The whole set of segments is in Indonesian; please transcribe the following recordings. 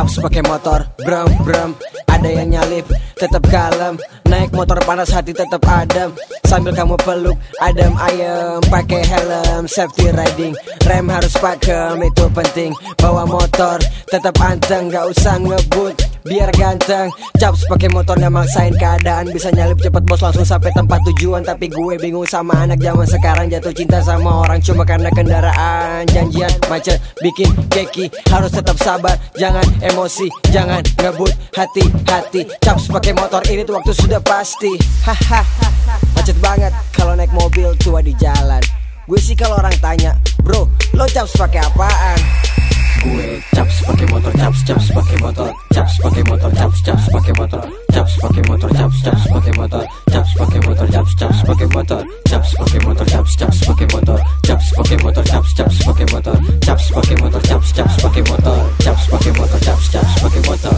caps pakai motor, bram bram. Ada yang nyalip, tetap kalem. Naik motor panas hati tetap adem. Sambil kamu peluk, adem ayem. Pakai helm, safety riding. Rem harus pakem, itu penting. Bawa motor, tetap anteng. Gak usah ngebut, biar ganteng. Caps pakai motor gak maksain keadaan. Bisa nyalip cepet bos langsung sampai tempat tujuan. Tapi gue bingung sama anak zaman sekarang. Jatuh cinta sama orang cuma karena kendaraan. Janjian macet, bikin keki. Harus tetap sabar, jangan emosi. Jangan ngebut, hati-hati. Caps pakai motor ini tuh waktu sudah pasti. Haha, macet banget kalau naik mobil tua di jalan. Gue sih kalau orang tanya, bro, lo caps pakai apaan? Gue caps pakai motor, caps pakai motor, caps pakai motor, caps pakai motor, caps pakai motor, caps pakai motor, caps pakai motor, caps pakai motor, caps pakai motor, caps pakai motor, caps pakai motor, caps pakai motor, caps pakai motor, caps pakai motor, caps pakai motor, caps pakai motor.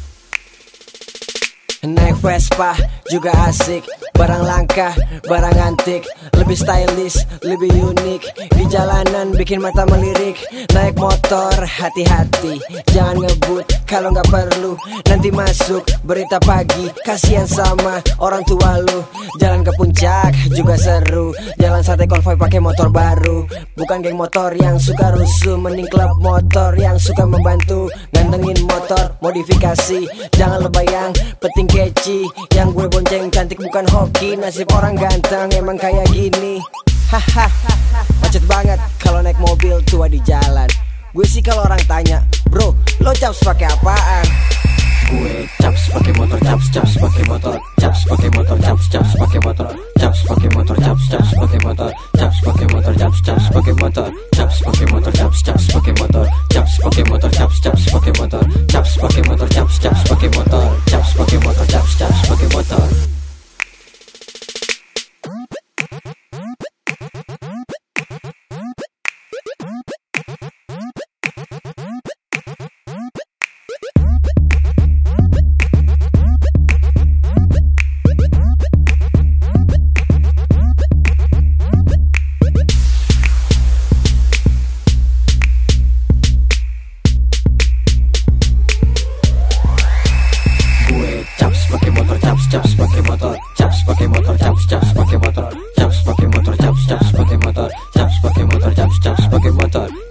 Naik Vespa juga asik. Barang langka, barang antik. Lebih stylish, lebih unik. Di jalanan bikin mata melirik. Naik motor, hati-hati. Jangan ngebut kalau gak perlu. Nanti masuk berita pagi. Kasian sama orang tua lu. Jalan ke puncak juga seru. Jalan santai konvoy pakai motor baru. Bukan geng motor yang suka rusuh. Mending klub motor yang suka membantu. Gantengin motor, modifikasi. Jangan lebayang, penting keci. Yang gue bonceng cantik bukan hoki. Nasib orang ganteng emang kayak gini. Haha, macet banget kalau naik mobil tua di jalan. Gue sih kalau orang tanya, bro, lo caps pakai apaan? Gue caps pakai motor, caps pakai motor, caps pakai motor, caps pakai motor, caps pakai motor, caps pakai motor, caps pakai motor, caps pakai motor, caps pakai motor, caps pakai motor, caps pakai motor, caps pakai motor, caps pakai motor, caps pakai motor, caps pakai motor, caps pakai motor. Caps pakai motor, caps pakai motor, caps pakai motor, caps pakai motor, caps pakai motor, caps pakai motor, caps pakai motor.